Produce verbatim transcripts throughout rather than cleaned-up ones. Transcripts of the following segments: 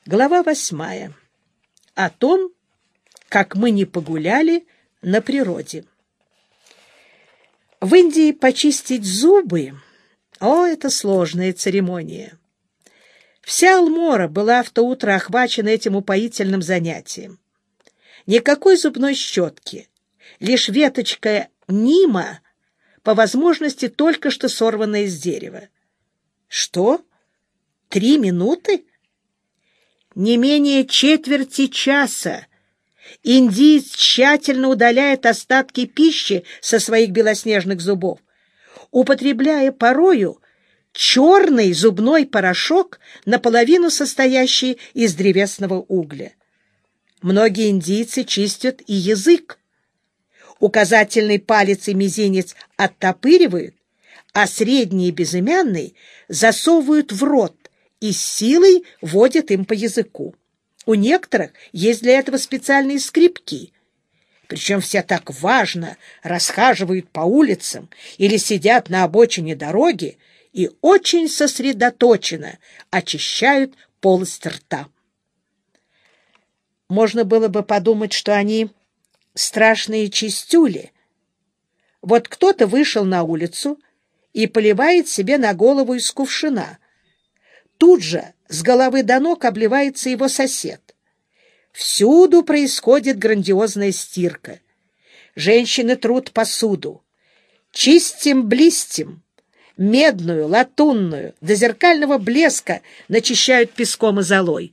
Глава восьмая. О том, как мы не погуляли на природе. В Индии почистить зубы — о, это сложная церемония. Вся Алмора была в то утро охвачена этим упоительным занятием. Никакой зубной щетки, лишь веточка нима, по возможности только что сорванная с дерева. Что? Три минуты? Не менее четверти часа индиец тщательно удаляет остатки пищи со своих белоснежных зубов, употребляя порою черный зубной порошок, наполовину состоящий из древесного угля. Многие индийцы чистят и язык. Указательный палец и мизинец оттопыривают, а средний и безымянный засовывают в рот и с силой водят им по языку. У некоторых есть для этого специальные скребки. Причем все так важно расхаживают по улицам или сидят на обочине дороги и очень сосредоточенно очищают полость рта. Можно было бы подумать, что они страшные чистюли. Вот кто-то вышел на улицу и поливает себе на голову из кувшина. Тут же с головы до ног обливается его сосед. Всюду происходит грандиозная стирка. Женщины трут посуду. Чистим-блистим, медную, латунную, до зеркального блеска начищают песком и золой.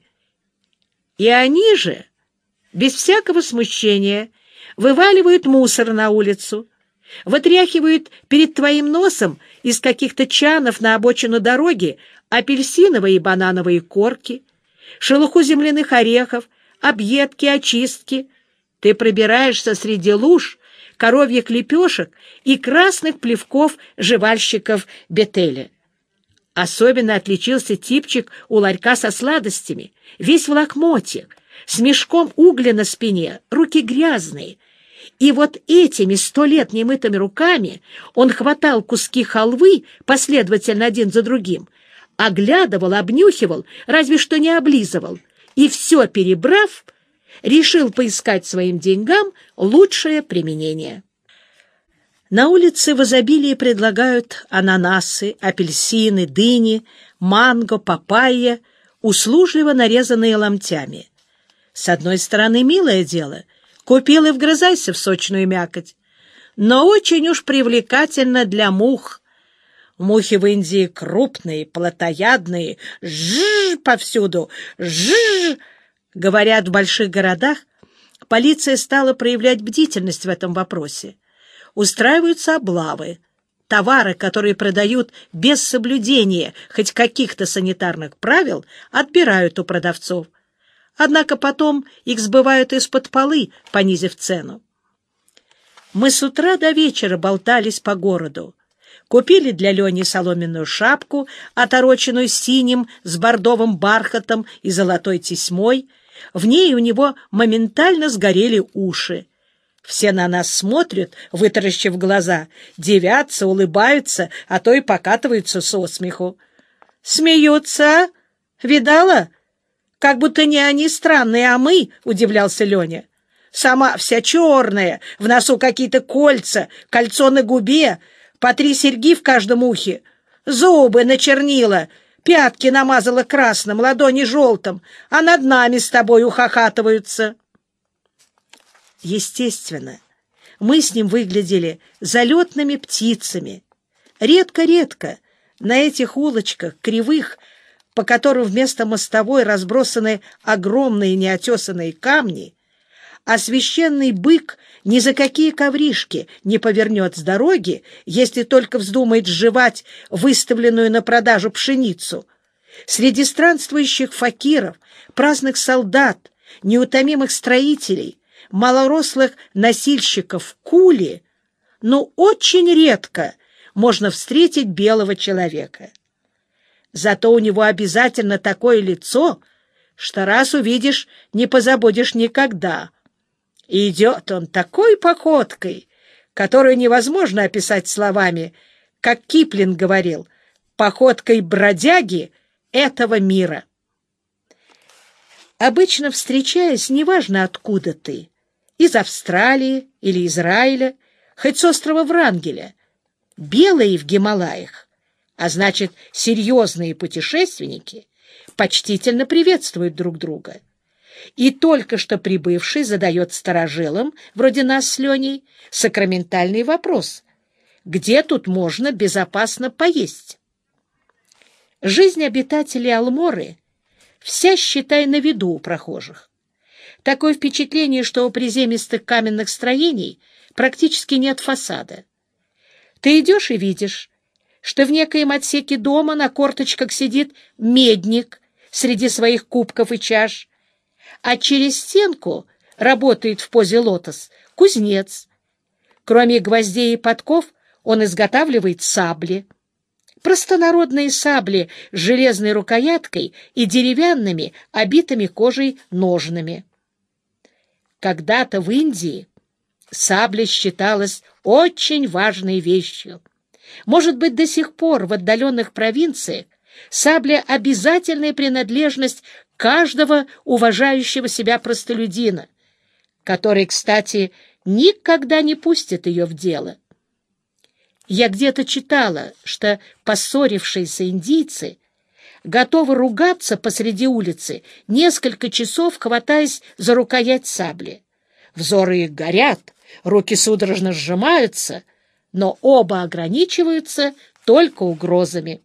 И они же, без всякого смущения, вываливают мусор на улицу, вытряхивают перед твоим носом из каких-то чанов на обочину дороги апельсиновые и банановые корки, шелуху земляных орехов, объедки, очистки. Ты пробираешься среди луж, коровьих лепешек и красных плевков жевальщиков Бетеля. Особенно отличился типчик у ларька со сладостями, весь в лохмотьях, с мешком угля на спине, руки грязные. И вот этими сто лет немытыми руками он хватал куски халвы последовательно один за другим, оглядывал, обнюхивал, разве что не облизывал, и все перебрав, решил поискать своим деньгам лучшее применение. На улице в изобилии предлагают ананасы, апельсины, дыни, манго, папайя, услужливо нарезанные ломтями. С одной стороны, милое дело, купил и вгрызайся в сочную мякоть, но очень уж привлекательно для мух. Мухи в Индии крупные, плотоядные, жжж повсюду, жжж. Говорят, в больших городах полиция стала проявлять бдительность в этом вопросе. Устраиваются облавы. Товары, которые продают без соблюдения хоть каких-то санитарных правил, отбирают у продавцов. Однако потом их сбывают из-под полы, понизив цену. Мы с утра до вечера болтались по городу. Купили для Лени соломенную шапку, отороченную синим с бордовым бархатом и золотой тесьмой. В ней у него моментально сгорели уши. Все на нас смотрят, вытаращив глаза, дивятся, улыбаются, а то и покатываются со смеху. Смеются, а? Видала? Как будто не они странные, а мы, — удивлялся Леня. Сама вся черная, в носу какие-то кольца, кольцо на губе, по три серьги в каждом ухе, зубы начернила, пятки намазала красным, ладони желтым, а над нами с тобой ухахатываются. Естественно, мы с ним выглядели залетными птицами. Редко-редко на этих улочках, кривых, по которым вместо мостовой разбросаны огромные неотесанные камни, а священный бык ни за какие ковришки не повернет с дороги, если только вздумает сживать выставленную на продажу пшеницу. Среди странствующих факиров, праздных солдат, неутомимых строителей, малорослых носильщиков кули, но очень редко можно встретить белого человека. Зато у него обязательно такое лицо, что раз увидишь, не позабудешь никогда. И идет он такой походкой, которую невозможно описать словами, как Киплинг говорил, походкой бродяги этого мира. Обычно встречаясь, неважно откуда ты, из Австралии или Израиля, хоть с острова Врангеля, белые в Гималаях, а значит, серьезные путешественники, почтительно приветствуют друг друга. И только что прибывший задает старожилам, вроде нас с Леней, сакраментальный вопрос: где тут можно безопасно поесть? Жизнь обитателей Алморы вся, считай, на виду у прохожих. Такое впечатление, что у приземистых каменных строений практически нет фасада. Ты идешь и видишь, что в некоем отсеке дома на корточках сидит медник среди своих кубков и чаш, а через стенку работает в позе лотос кузнец. Кроме гвоздей и подков он изготавливает сабли. Простонародные сабли с железной рукояткой и деревянными, обитыми кожей ножнами. Когда-то в Индии сабля считалась очень важной вещью. Может быть, до сих пор в отдаленных провинциях сабля — обязательная принадлежность каждого уважающего себя простолюдина, который, кстати, никогда не пустит ее в дело. Я где-то читала, что поссорившиеся индийцы готовы ругаться посреди улицы, несколько часов хватаясь за рукоять сабли. Взоры их горят, руки судорожно сжимаются, но оба ограничиваются только угрозами.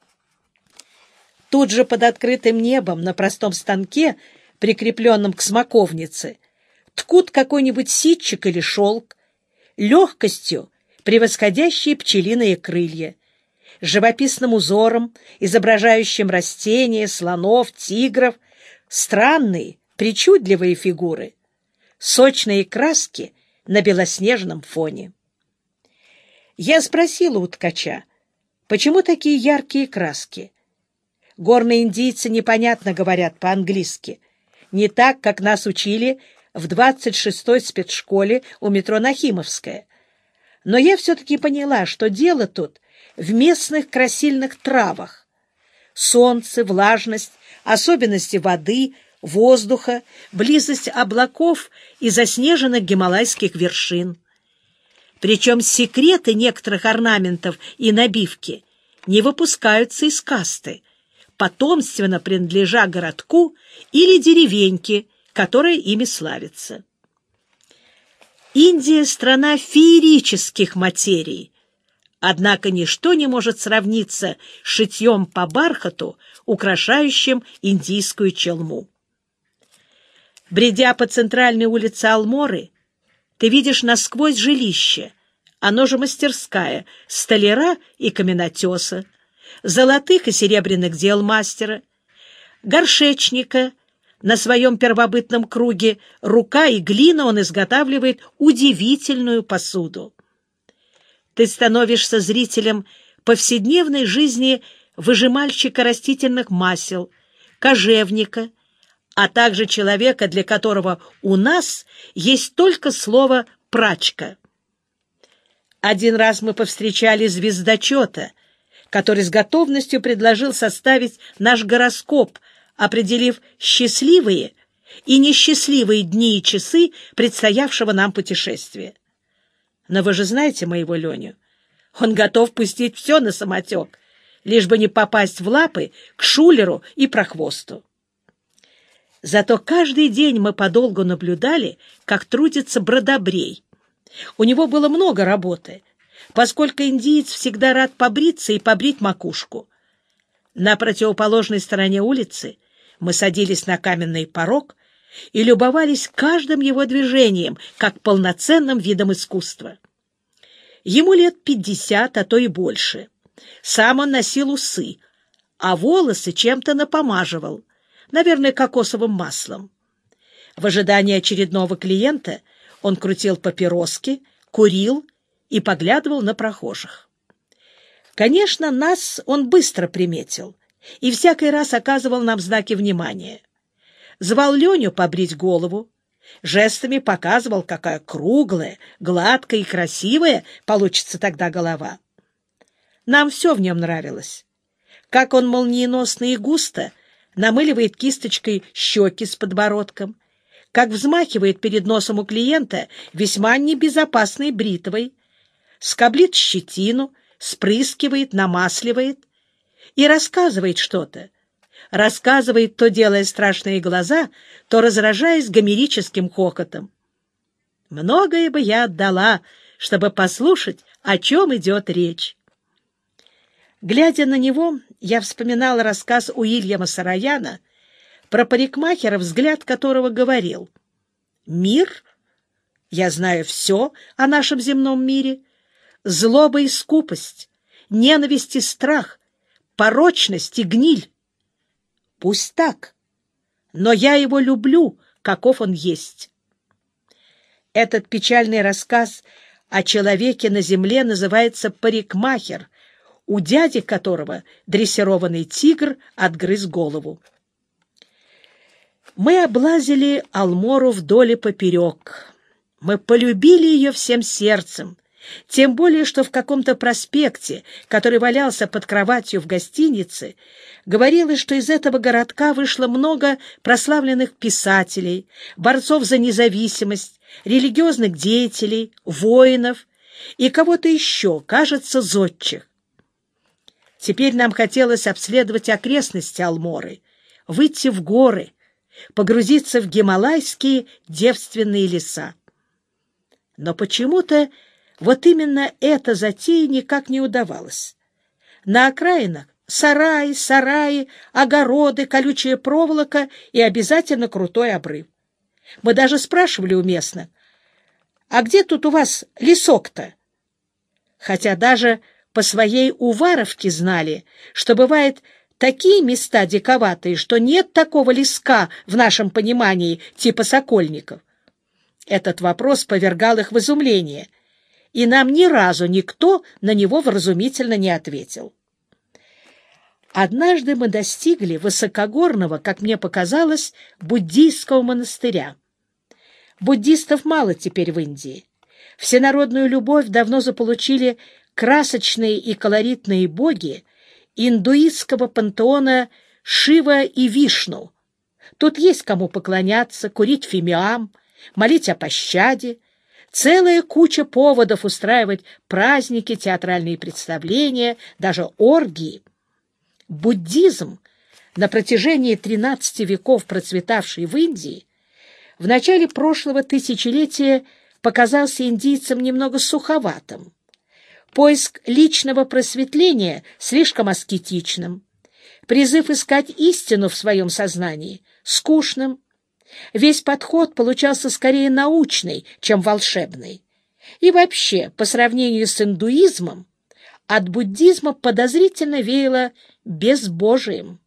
Тут же под открытым небом на простом станке, прикрепленном к смоковнице, ткут какой-нибудь ситчик или шелк, легкостью превосходящие пчелиные крылья, живописным узором, изображающим растения, слонов, тигров, странные, причудливые фигуры, сочные краски на белоснежном фоне. Я спросила у ткача, почему такие яркие краски? Горные индийцы непонятно говорят по-английски, не так, как нас учили в двадцать шестой спецшколе у метро Нахимовская. Но я все-таки поняла, что дело тут в местных красильных травах. Солнце, влажность, особенности воды, воздуха, близость облаков и заснеженных гималайских вершин. Причем секреты некоторых орнаментов и набивки не выпускаются из касты, потомственно принадлежа городку или деревеньке, которая ими славится. Индия — страна феерических материй, однако ничто не может сравниться с шитьем по бархату, украшающим индийскую челму. Бредя по центральной улице Алморы, ты видишь насквозь жилище, оно же мастерская, столяра и каменотеса, золотых и серебряных дел мастера, горшечника. На своем первобытном круге рука и глина он изготавливает удивительную посуду. Ты становишься зрителем повседневной жизни выжимальщика растительных масел, кожевника, а также человека, для которого у нас есть только слово «прачка». Один раз мы повстречали звездочета, который с готовностью предложил составить наш гороскоп, определив счастливые и несчастливые дни и часы предстоявшего нам путешествия. Но вы же знаете моего Леню. Он готов пустить все на самотек, лишь бы не попасть в лапы к шулеру и прохвосту. Зато каждый день мы подолгу наблюдали, как трудится Бродобрей. У него было много работы, поскольку индиец всегда рад побриться и побрить макушку. На противоположной стороне улицы мы садились на каменный порог и любовались каждым его движением, как полноценным видом искусства. Ему лет пятьдесят, а то и больше. Сам он носил усы, а волосы чем-то напомаживал, наверное, кокосовым маслом. В ожидании очередного клиента он крутил папироски, курил и поглядывал на прохожих. Конечно, нас он быстро приметил и всякий раз оказывал нам знаки внимания. Звал Леню побрить голову, жестами показывал, какая круглая, гладкая и красивая получится тогда голова. Нам все в нем нравилось. Как он молниеносно и густо намыливает кисточкой щеки с подбородком, как взмахивает перед носом у клиента весьма небезопасной бритвой, скоблит щетину, спрыскивает, намасливает и рассказывает что-то. Рассказывает, то делая страшные глаза, то разражаясь гомерическим хохотом. Многое бы я отдала, чтобы послушать, о чем идет речь. Глядя на него, я вспоминала рассказ Уильяма Сараяна про парикмахера, взгляд которого говорил: «Мир? Я знаю все о нашем земном мире. Злоба и скупость, ненависть и страх, порочность и гниль. Пусть так, но я его люблю, каков он есть». Этот печальный рассказ о человеке на земле называется «Парикмахер», у дяди которого дрессированный тигр отгрыз голову. Мы облазили Алмору вдоль и поперек. Мы полюбили ее всем сердцем, тем более, что в каком-то проспекте, который валялся под кроватью в гостинице, говорилось, что из этого городка вышло много прославленных писателей, борцов за независимость, религиозных деятелей, воинов и кого-то еще, кажется, зодчих. Теперь нам хотелось обследовать окрестности Алморы, выйти в горы, погрузиться в гималайские девственные леса. Но почему-то вот именно эта затея никак не удавалась. На окраинах сараи, сараи, огороды, колючая проволока и обязательно крутой обрыв. Мы даже спрашивали у местных: «А где тут у вас лесок-то?» Хотя даже по своей Уваровке знали, что бывают такие места диковатые, что нет такого леска в нашем понимании типа Сокольников. Этот вопрос повергал их в изумление, и нам ни разу никто на него вразумительно не ответил. Однажды мы достигли высокогорного, как мне показалось, буддийского монастыря. Буддистов мало теперь в Индии. Всенародную любовь давно заполучили красочные и колоритные боги индуистского пантеона Шива и Вишну. Тут есть кому поклоняться, курить фимиам, молить о пощаде, целая куча поводов устраивать праздники, театральные представления, даже оргии. Буддизм, на протяжении тринадцати веков процветавший в Индии, в начале прошлого тысячелетия показался индийцам немного суховатым. Поиск личного просветления слишком аскетичным, призыв искать истину в своем сознании скучным. Весь подход получался скорее научный, чем волшебный. И вообще, по сравнению с индуизмом, от буддизма подозрительно веяло безбожием.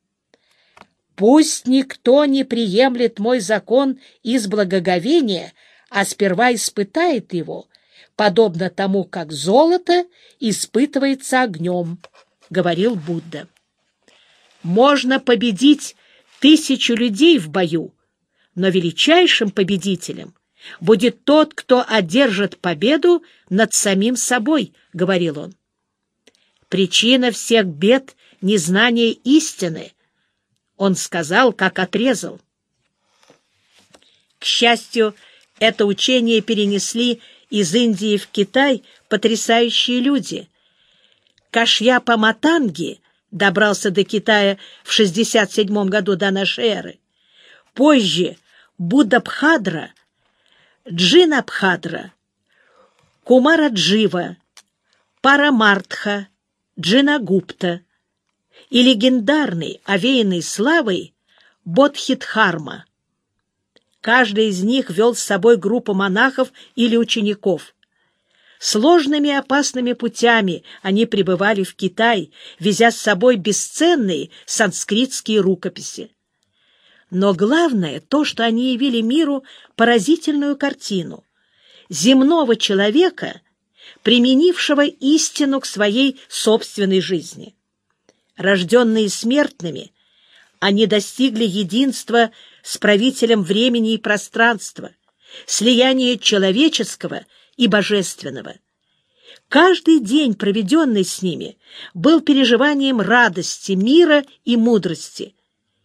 «Пусть никто не приемлет мой закон из благоговения, а сперва испытает его, подобно тому, как золото испытывается огнем», — говорил Будда. Можно победить тысячу людей в бою, но величайшим победителем будет тот, кто одержит победу над самим собой, — говорил он. Причина всех бед — незнание истины. Он сказал, как отрезал. К счастью, это учение перенесли из Индии в Китай потрясающие люди. Кашьяпа Матанги добрался до Китая в шестьдесят седьмом году до нашей эры. Позже Буддабхадра, Джинабхадра, Кумараджива, Парамартха, Джинагупта и легендарный, овеянный славой, Бодхидхарма. Каждый из них вел с собой группу монахов или учеников. Сложными и опасными путями они прибывали в Китай, везя с собой бесценные санскритские рукописи. Но главное то, что они явили миру поразительную картину земного человека, применившего истину к своей собственной жизни. Рожденные смертными, они достигли единства с правителем времени и пространства, слияния человеческого и божественного. Каждый день, проведенный с ними, был переживанием радости, мира и мудрости.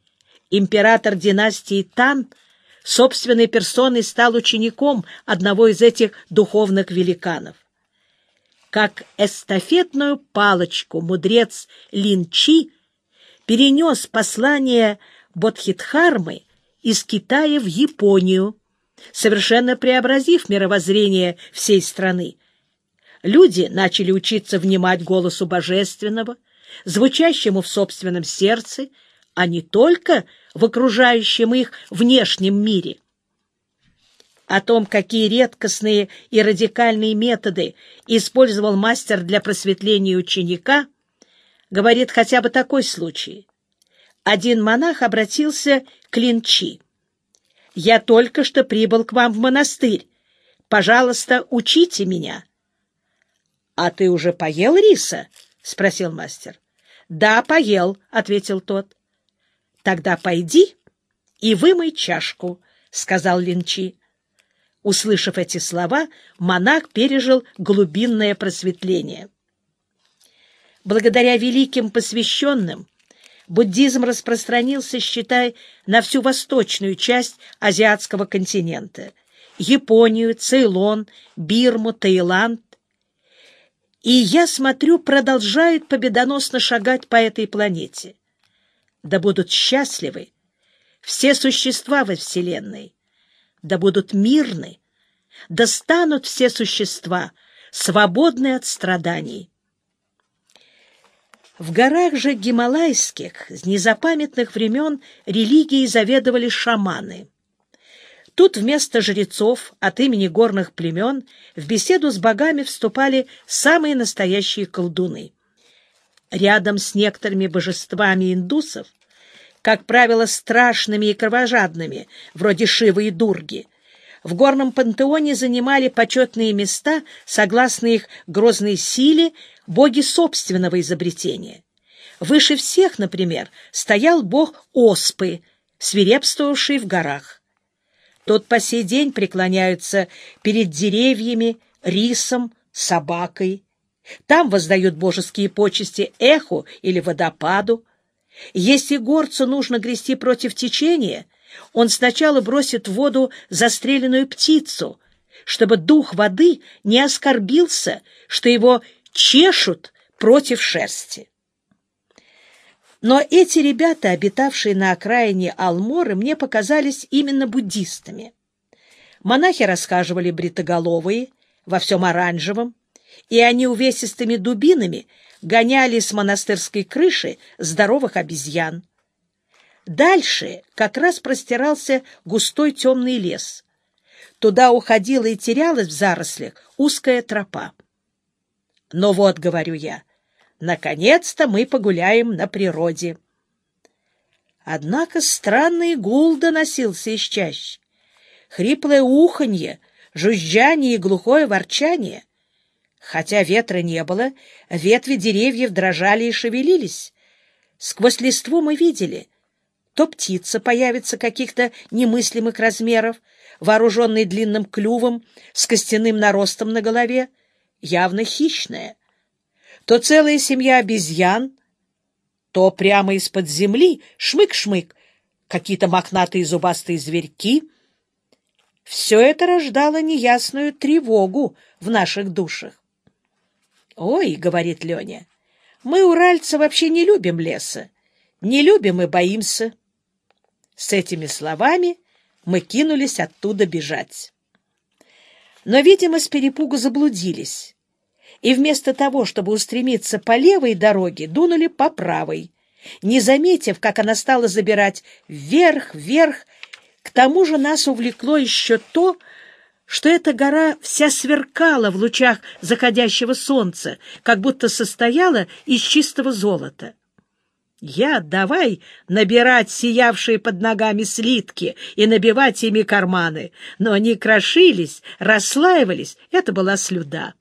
Император династии Тан собственной персоной стал учеником одного из этих духовных великанов. Как эстафетную палочку мудрец Лин-Чи перенес послание Бодхидхармы из Китая в Японию, совершенно преобразив мировоззрение всей страны. Люди начали учиться внимать голосу Божественного, звучащему в собственном сердце, а не только в окружающем их внешнем мире. О том, какие редкостные и радикальные методы использовал мастер для просветления ученика, говорит хотя бы такой случай. Один монах обратился к Лин-Чи. «Я только что прибыл к вам в монастырь. Пожалуйста, учите меня». «А ты уже поел риса?» — спросил мастер. «Да, поел», — ответил тот. «Тогда пойди и вымой чашку», — сказал Лин-Чи. Услышав эти слова, монах пережил глубинное просветление. Благодаря великим посвященным буддизм распространился, считай, на всю восточную часть азиатского континента — Японию, Цейлон, Бирму, Таиланд. И, я смотрю, продолжает победоносно шагать по этой планете. Да будут счастливы все существа во Вселенной, да будут мирны, да станут все существа свободны от страданий. В горах же гималайских с незапамятных времен религией заведовали шаманы. Тут вместо жрецов от имени горных племен в беседу с богами вступали самые настоящие колдуны. Рядом с некоторыми божествами индусов, как правило, страшными и кровожадными, вроде Шивы и Дурги, в горном пантеоне занимали почетные места, согласно их грозной силе, боги собственного изобретения. Выше всех, например, стоял бог Оспы, свирепствовавший в горах. Тот по сей день преклоняются перед деревьями, рисом, собакой. Там воздают божеские почести эху или водопаду. Если горцу нужно грести против течения, он сначала бросит в воду застреленную птицу, чтобы дух воды не оскорбился, что его чешут против шерсти. Но эти ребята, обитавшие на окраине Алморы, мне показались именно буддистами. Монахи расхаживали бритоголовые, во всем оранжевом, и они увесистыми дубинами гоняли с монастырской крыши здоровых обезьян. Дальше как раз простирался густой темный лес. Туда уходила и терялась в зарослях узкая тропа. «Ну вот, — говорю я, — наконец-то мы погуляем на природе». Однако странный гул доносился из чащи. Хриплое уханье, жужжание и глухое ворчание. Хотя ветра не было, ветви деревьев дрожали и шевелились. Сквозь листву мы видели, то птица появится каких-то немыслимых размеров, вооруженный длинным клювом, с костяным наростом на голове, явно хищная, то целая семья обезьян, то прямо из-под земли шмык-шмык, какие-то мохнатые зубастые зверьки. Все это рождало неясную тревогу в наших душах. «Ой, — говорит Леня, — мы, уральцы, вообще не любим леса, не любим и боимся». С этими словами мы кинулись оттуда бежать. Но, видимо, с перепугу заблудились, и вместо того, чтобы устремиться по левой дороге, дунули по правой, не заметив, как она стала забирать вверх, вверх. К тому же нас увлекло еще то, что эта гора вся сверкала в лучах заходящего солнца, как будто состояла из чистого золота. Я давай набирать сиявшие под ногами слитки и набивать ими карманы, но они крошились, расслаивались, это была слюда.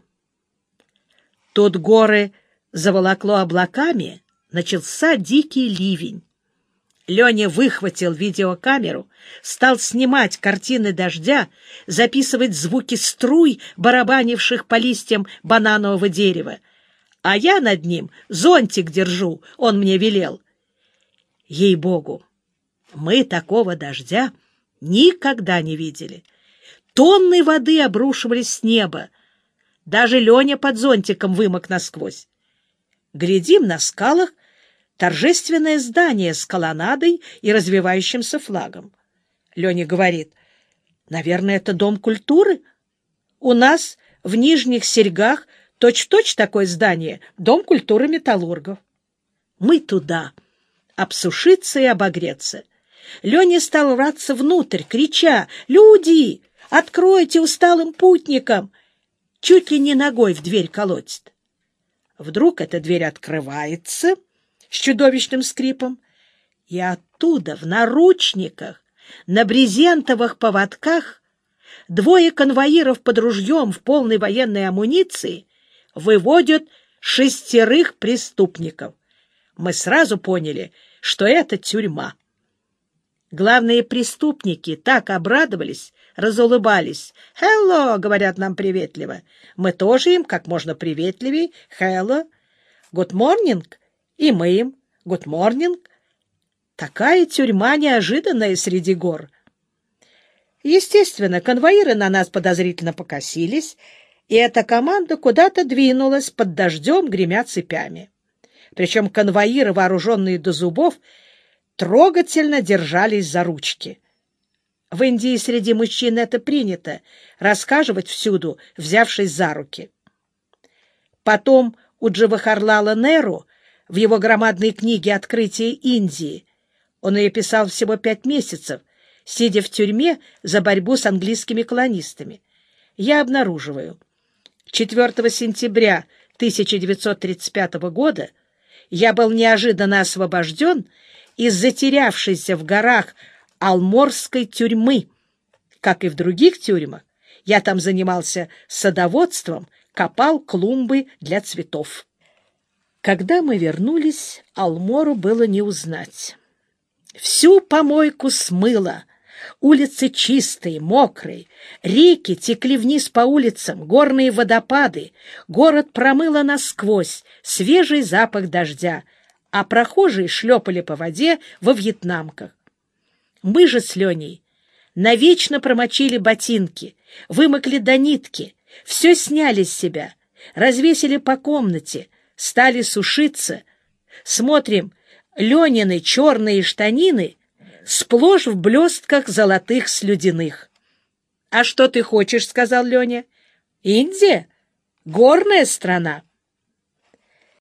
Тут горы заволокло облаками, начался дикий ливень. Леня выхватил видеокамеру, стал снимать картины дождя, записывать звуки струй, барабанивших по листьям бананового дерева. А я над ним зонтик держу, он мне велел. Ей-богу, Мы такого дождя никогда не видели. Тонны воды обрушивались с неба. Даже Леня под зонтиком вымок насквозь. Глядим, на скалах торжественное здание с колоннадой и развивающимся флагом. Леня говорит: наверное, это Дом культуры? У нас в Нижних Серьгах точь-в-точь такое здание — Дом культуры металлургов. Мы туда обсушиться и обогреться. Леня стал рваться внутрь, крича: «Люди, откройте усталым путникам!» Чуть ли не ногой в дверь колотит. Вдруг эта дверь открывается с чудовищным скрипом, и оттуда в наручниках, на брезентовых поводках двое конвоиров под ружьем в полной военной амуниции выводят шестерых преступников. Мы сразу поняли, что это тюрьма. Главные преступники так обрадовались, разулыбались. «Hello!» — говорят нам приветливо. Мы тоже им как можно приветливее. «Hello!» «Good morning!» И мы им «Good morning!» Такая тюрьма неожиданная среди гор. Естественно, конвоиры на нас подозрительно покосились, и эта команда куда-то двинулась под дождем, гремя цепями. Причем конвоиры, вооруженные до зубов, трогательно держались за ручки. В Индии среди мужчин это принято — рассказывать всюду, взявшись за руки. Потом у Джавахарлала Неру в его громадной книге «Открытие Индии» он ее писал всего пять месяцев, сидя в тюрьме за борьбу с английскими колонистами. Я обнаруживаю: четвёртого сентября тысяча девятьсот тридцать пятого года я был неожиданно освобожден из затерявшейся в горах Алморской тюрьмы. Как и в других тюрьмах, я там занимался садоводством, копал клумбы для цветов. Когда мы вернулись, Алмору было не узнать. Всю помойку смыло. Улицы чистые, мокрые, реки текли вниз по улицам, горные водопады, город промыло насквозь, свежий запах дождя, а прохожие шлепали по воде во вьетнамках. Мы же с Леней навечно промочили ботинки, вымокли до нитки, все сняли с себя, развесили по комнате, стали сушиться. Смотрим, Ленины черные штанины сплошь в блестках золотых слюдяных. — А что ты хочешь? — сказал Леня. — Индия — горная страна.